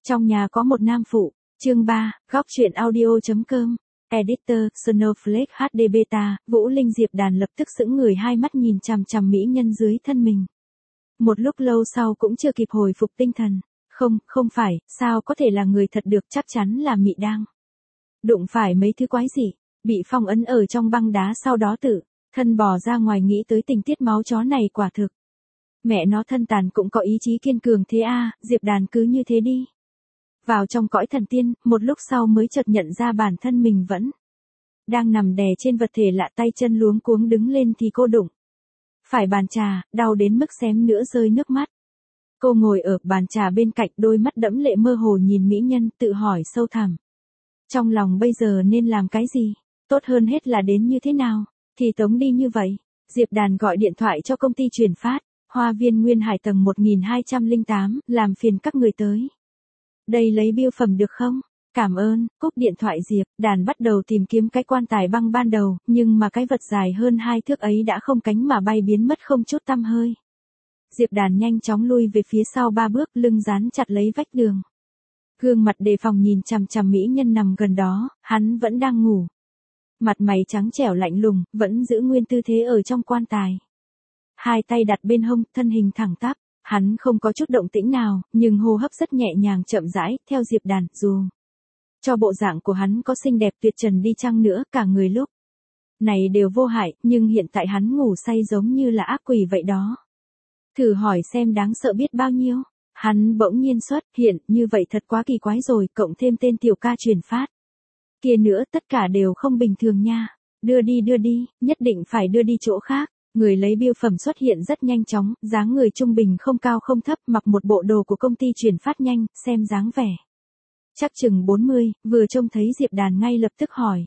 Trong nhà có một nam phụ, chương 3, góc truyện audio.com, editor, Snowflake HD Beta, Vũ Linh Diệp Đàn lập tức sững người hai mắt nhìn chằm chằm mỹ nhân dưới thân mình. Một lúc lâu sau cũng chưa kịp hồi phục tinh thần. Không phải, sao có thể là người thật được, chắc chắn là mị đang đụng phải mấy thứ quái gì, bị phong ấn ở trong băng đá sau đó tự thân bò ra ngoài. Nghĩ tới tình tiết máu chó này quả thực. Mẹ nó thân tàn cũng có ý chí kiên cường thế à, Diệp Đàn cứ như thế đi. Vào trong cõi thần tiên, một lúc sau mới chợt nhận ra bản thân mình vẫn đang nằm đè trên vật thể lạ, tay chân luống cuống đứng lên thì cô đụng phải bàn trà, đau đến mức xém nữa rơi nước mắt. Cô ngồi ở bàn trà bên cạnh, đôi mắt đẫm lệ mơ hồ nhìn mỹ nhân, tự hỏi sâu thẳm. Trong lòng bây giờ nên làm cái gì? Tốt hơn hết là đến như thế nào? Thì tống đi như vậy. Diệp Đàn gọi điện thoại cho công ty chuyển phát, Hoa viên Nguyên Hải tầng 1208, làm phiền các người tới đây lấy bưu phẩm được không? Cảm ơn. Cúp điện thoại Diệp Đàn bắt đầu tìm kiếm cái quan tài băng ban đầu, nhưng mà cái vật dài hơn 2 thước ấy đã không cánh mà bay biến mất không chút tăm hơi. Diệp Đàn nhanh chóng lui về phía sau 3 bước, lưng dán chặt lấy vách đường. Gương mặt đề phòng nhìn chằm chằm mỹ nhân nằm gần đó, hắn vẫn đang ngủ. Mặt mày trắng trẻo lạnh lùng, vẫn giữ nguyên tư thế ở trong quan tài. Hai tay đặt bên hông, thân hình thẳng tắp. Hắn không có chút động tĩnh nào, nhưng hô hấp rất nhẹ nhàng chậm rãi, theo Diệp Đàn, dù cho bộ dạng của hắn có xinh đẹp tuyệt trần đi chăng nữa, cả người lúc này đều vô hại, nhưng hiện tại hắn ngủ say giống như là ác quỷ vậy đó. Thử hỏi xem đáng sợ biết bao nhiêu. Hắn bỗng nhiên xuất hiện, như vậy thật quá kỳ quái rồi, cộng thêm tên tiểu ca truyền phát kia nữa, tất cả đều không bình thường nha. Đưa đi, nhất định phải đưa đi chỗ khác. Người lấy bưu phẩm xuất hiện rất nhanh chóng, dáng người trung bình không cao không thấp, mặc một bộ đồ của công ty chuyển phát nhanh, xem dáng vẻ chắc chừng 40, vừa trông thấy Diệp Đàn ngay lập tức hỏi.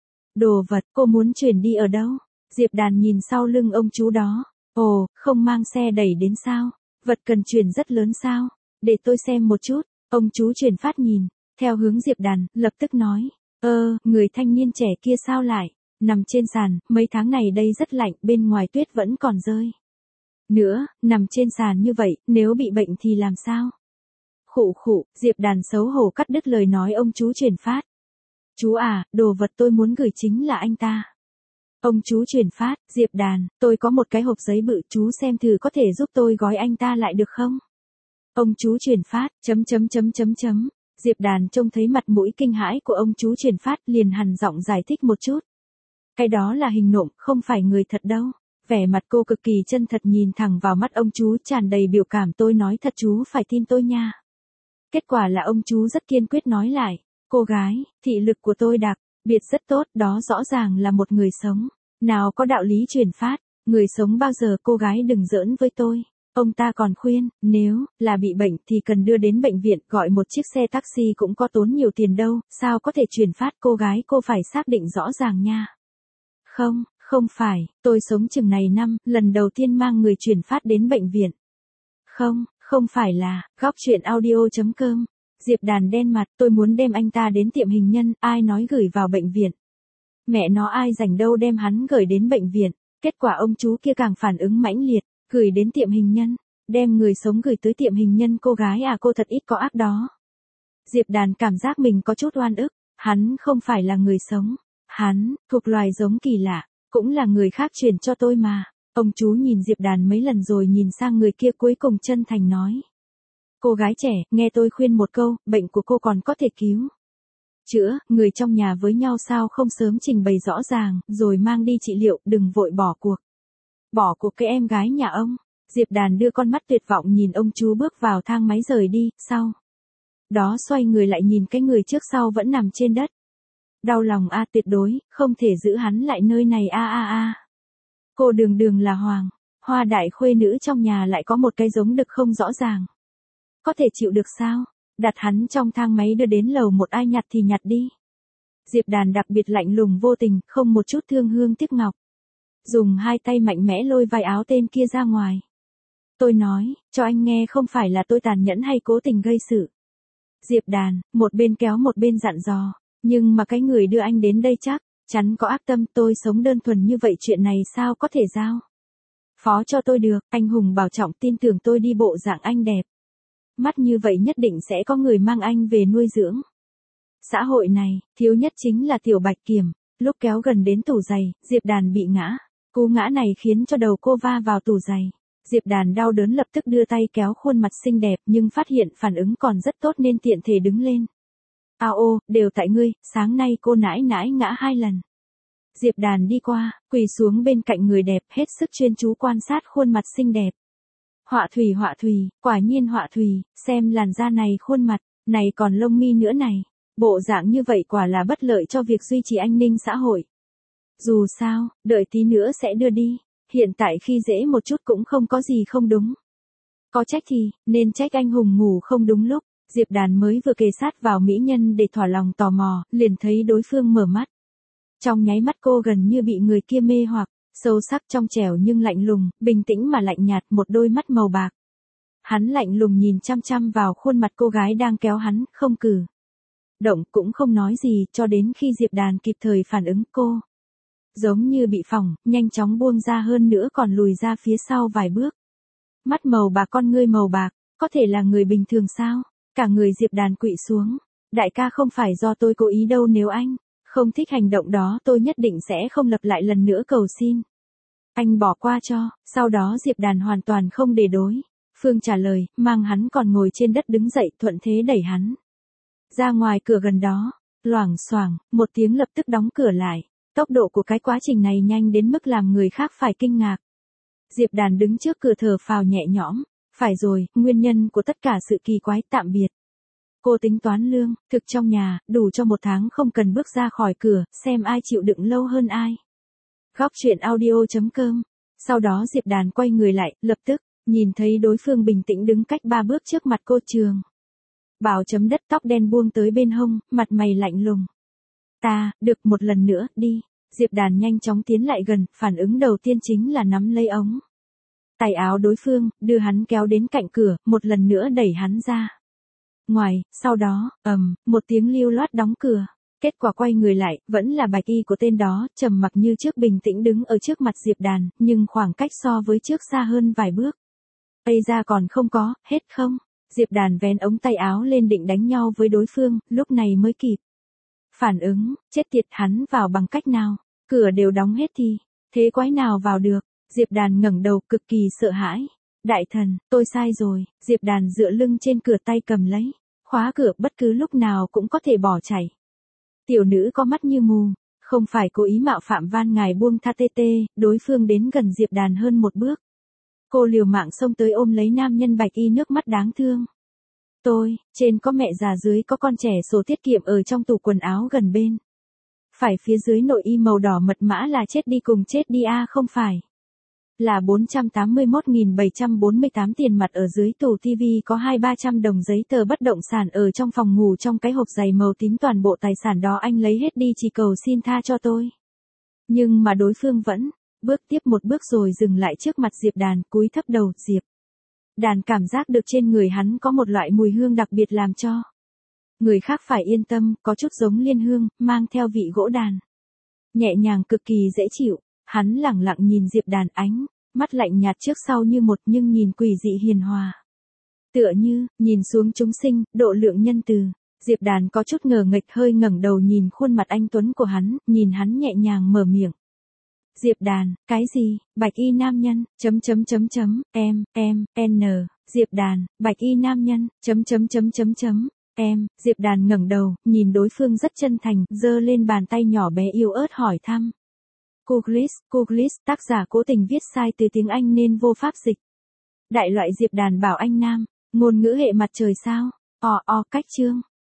Đồ vật cô muốn chuyển đi ở đâu? Diệp Đàn nhìn sau lưng ông chú đó. Ồ, không mang xe đẩy đến sao? Vật cần chuyển rất lớn sao? Để tôi xem một chút. Ông chú chuyển phát nhìn theo hướng Diệp Đàn, lập tức nói. Người thanh niên trẻ kia sao lại nằm trên sàn? Mấy tháng này đây rất lạnh, bên ngoài tuyết vẫn còn rơi nữa, nằm trên sàn như vậy, nếu bị bệnh thì làm sao? Khụ, Diệp Đàn xấu hổ cắt đứt lời nói ông chú chuyển phát. Chú à, đồ vật tôi muốn gửi chính là anh ta. Ông chú chuyển phát, Diệp Đàn, tôi có một cái hộp giấy bự, chú xem thử có thể giúp tôi gói anh ta lại được không? Ông chú chuyển phát, Diệp Đàn trông thấy mặt mũi kinh hãi của ông chú chuyển phát, liền hằn giọng giải thích một chút. Cái đó là hình nộm, không phải người thật đâu. Vẻ mặt cô cực kỳ chân thật nhìn thẳng vào mắt ông chú, tràn đầy biểu cảm. Tôi nói thật, chú phải tin tôi nha. Kết quả là ông chú rất kiên quyết nói lại. Cô gái, thị lực của tôi đặc biệt rất tốt, đó rõ ràng là một người sống. Nào có đạo lý truyền phát, người sống bao giờ, cô gái đừng giỡn với tôi. Ông ta còn khuyên, nếu là bị bệnh thì cần đưa đến bệnh viện, gọi một chiếc xe taxi cũng có tốn nhiều tiền đâu, sao có thể truyền phát. Cô gái, cô phải xác định rõ ràng nha. Không phải, tôi sống chừng này năm, lần đầu tiên mang người truyền phát đến bệnh viện. Không phải là, góc truyện audio.com. Diệp Đàn đen mặt, tôi muốn đem anh ta đến tiệm hình nhân, ai nói gửi vào bệnh viện. Mẹ nó, ai rảnh đâu đem hắn gửi đến bệnh viện. Kết quả ông chú kia càng phản ứng mãnh liệt, gửi đến tiệm hình nhân, đem người sống gửi tới tiệm hình nhân. Cô gái à, cô thật ít có ác đó. Diệp Đàn cảm giác mình có chút oan ức, hắn không phải là người sống, hắn thuộc loài giống kỳ lạ, cũng là người khác truyền cho tôi mà. Ông chú nhìn Diệp Đàn mấy lần rồi nhìn sang người kia, cuối cùng chân thành nói. Cô gái trẻ, nghe tôi khuyên một câu, bệnh của cô còn có thể cứu chữa, người trong nhà với nhau sao không sớm trình bày rõ ràng, rồi mang đi trị liệu, đừng vội bỏ cuộc cái em gái nhà ông. Diệp Đàn đưa con mắt tuyệt vọng nhìn ông chú bước vào thang máy rời đi, sau đó xoay người lại nhìn cái người trước sau vẫn nằm trên đất. Đau lòng a, tuyệt đối không thể giữ hắn lại nơi này a. Cô đường là Hoa đại khuê nữ trong nhà, lại có một cái giống đực không rõ ràng. Có thể chịu được sao? Đặt hắn trong thang máy đưa đến lầu 1, ai nhặt thì nhặt đi. Diệp Đàn đặc biệt lạnh lùng vô tình, không một chút thương hương tiếc ngọc. Dùng hai tay mạnh mẽ lôi vai áo tên kia ra ngoài. Tôi nói, cho anh nghe, không phải là tôi tàn nhẫn hay cố tình gây sự. Diệp Đàn, một bên kéo một bên dặn dò. Nhưng mà cái người đưa anh đến đây chắc chắn có ác tâm, tôi sống đơn thuần như vậy, chuyện này sao có thể giao phó cho tôi được. Anh hùng bảo trọng, tin tưởng tôi đi, bộ dạng anh đẹp Mắt như vậy nhất định sẽ có người mang anh về nuôi dưỡng. Xã hội này, thiếu nhất chính là Tiểu Bạch Kiểm. Lúc kéo gần đến tủ giày, Diệp Đàn bị ngã. Cú ngã này khiến cho đầu cô va vào tủ giày. Diệp Đàn đau đớn lập tức đưa tay kéo khuôn mặt xinh đẹp nhưng phát hiện phản ứng còn rất tốt nên tiện thể đứng lên. Ao, đều tại ngươi, sáng nay cô nãi nãi ngã 2 lần. Diệp Đàn đi qua, quỳ xuống bên cạnh người đẹp hết sức chuyên chú quan sát khuôn mặt xinh đẹp. Họa thủy, quả nhiên họa thủy, xem làn da này khuôn mặt, này còn lông mi nữa này. Bộ dạng như vậy quả là bất lợi cho việc duy trì an ninh xã hội. Dù sao, đợi tí nữa sẽ đưa đi. Hiện tại khi dễ một chút cũng không có gì không đúng. Có trách thì, nên trách anh hùng ngủ không đúng lúc. Diệp Đàn mới vừa kề sát vào mỹ nhân để thỏa lòng tò mò, liền thấy đối phương mở mắt. Trong nháy mắt cô gần như bị người kia mê hoặc, sâu sắc trong trẻo nhưng lạnh lùng, bình tĩnh mà lạnh nhạt, một đôi mắt màu bạc. Hắn lạnh lùng nhìn chăm chăm vào khuôn mặt cô gái đang kéo hắn, không cử động cũng không nói gì, cho đến khi Diệp Đàn kịp thời phản ứng, cô giống như bị phỏng, nhanh chóng buông ra, hơn nữa còn lùi ra phía sau vài bước. Mắt màu bạc, con ngươi màu bạc, có thể là người bình thường sao? Cả người Diệp Đàn quỵ xuống. Đại ca, không phải do tôi cố ý đâu, nếu anh không thích hành động đó tôi nhất định sẽ không lặp lại lần nữa, cầu xin anh bỏ qua cho. Sau đó Diệp Đàn hoàn toàn không để đối phương trả lời, mang hắn còn ngồi trên đất đứng dậy, thuận thế đẩy hắn ra ngoài cửa gần đó. Loảng xoảng, một tiếng lập tức đóng cửa lại. Tốc độ của cái quá trình này nhanh đến mức làm người khác phải kinh ngạc. Diệp Đàn đứng trước cửa thở phào nhẹ nhõm. Phải rồi, nguyên nhân của tất cả sự kỳ quái, tạm biệt. Cô tính toán lương thực trong nhà, đủ cho 1 tháng không cần bước ra khỏi cửa, xem ai chịu đựng lâu hơn ai. Góc truyện audio.com. Sau đó Diệp Đàn quay người lại, lập tức nhìn thấy đối phương bình tĩnh đứng cách 3 bước trước mặt cô. Trường bào chấm đất, tóc đen buông tới bên hông, mặt mày lạnh lùng. Ta, được, một lần nữa, đi. Diệp Đàn nhanh chóng tiến lại gần, phản ứng đầu tiên chính là nắm lấy ống tay áo đối phương, đưa hắn kéo đến cạnh cửa, một lần nữa đẩy hắn ra ngoài, sau đó, một tiếng lưu loát đóng cửa. Kết quả quay người lại, vẫn là bạch y của tên đó, trầm mặc như trước, bình tĩnh đứng ở trước mặt Diệp Đàn, nhưng khoảng cách so với trước xa hơn vài bước. Ây ra, còn không có, hết không? Diệp Đàn vén ống tay áo lên định đánh nhau với đối phương, lúc này mới kịp phản ứng, chết tiệt, hắn vào bằng cách nào? Cửa đều đóng hết thì, thế quái nào vào được? Diệp Đàn ngẩng đầu, cực kỳ sợ hãi. Đại thần, tôi sai rồi. Diệp Đàn dựa lưng trên cửa, tay cầm lấy khóa cửa, bất cứ lúc nào cũng có thể bỏ chạy. Tiểu nữ có mắt như mù, không phải cố ý mạo phạm, van ngài buông tha tê tê. Đối phương đến gần Diệp Đàn hơn 1 bước. Cô liều mạng xông tới ôm lấy nam nhân bạch y, nước mắt đáng thương. Tôi, trên có mẹ già, dưới có con trẻ, sổ tiết kiệm ở trong tủ quần áo gần bên phải, phía dưới nội y màu đỏ mật mã là chết đi cùng chết đi a, không phải là 481.748 tiền mặt. Ở dưới tủ tivi có 200-300 đồng giấy tờ bất động sản. Ở trong phòng ngủ trong cái hộp giày màu tím, toàn bộ tài sản đó anh lấy hết đi, chỉ cầu xin tha cho tôi. Nhưng mà đối phương vẫn bước tiếp một bước rồi dừng lại trước mặt Diệp Đàn, cúi thấp đầu. Diệp Đàn cảm giác được trên người hắn có một loại mùi hương đặc biệt làm cho người khác phải yên tâm, có chút giống liên hương, mang theo vị gỗ đàn. Nhẹ nhàng, cực kỳ dễ chịu. Hắn lẳng lặng nhìn Diệp Đàn, ánh mắt lạnh nhạt trước sau như một, nhưng nhìn quỷ dị hiền hòa. Tựa như, nhìn xuống chúng sinh, độ lượng nhân từ. Diệp Đàn có chút ngờ nghệch, hơi ngẩng đầu nhìn khuôn mặt anh tuấn của hắn, nhìn hắn nhẹ nhàng mở miệng. Diệp Đàn, cái gì? Bạch y nam nhân, n. Diệp Đàn, bạch y nam nhân, Diệp Đàn ngẩng đầu, nhìn đối phương rất chân thành, giơ lên bàn tay nhỏ bé yếu ớt hỏi thăm. Googlis, tác giả cố tình viết sai từ tiếng Anh nên vô pháp dịch. Đại loại. Diệp Đàn bảo anh nam, ngôn ngữ hệ mặt trời sao? Cách chương.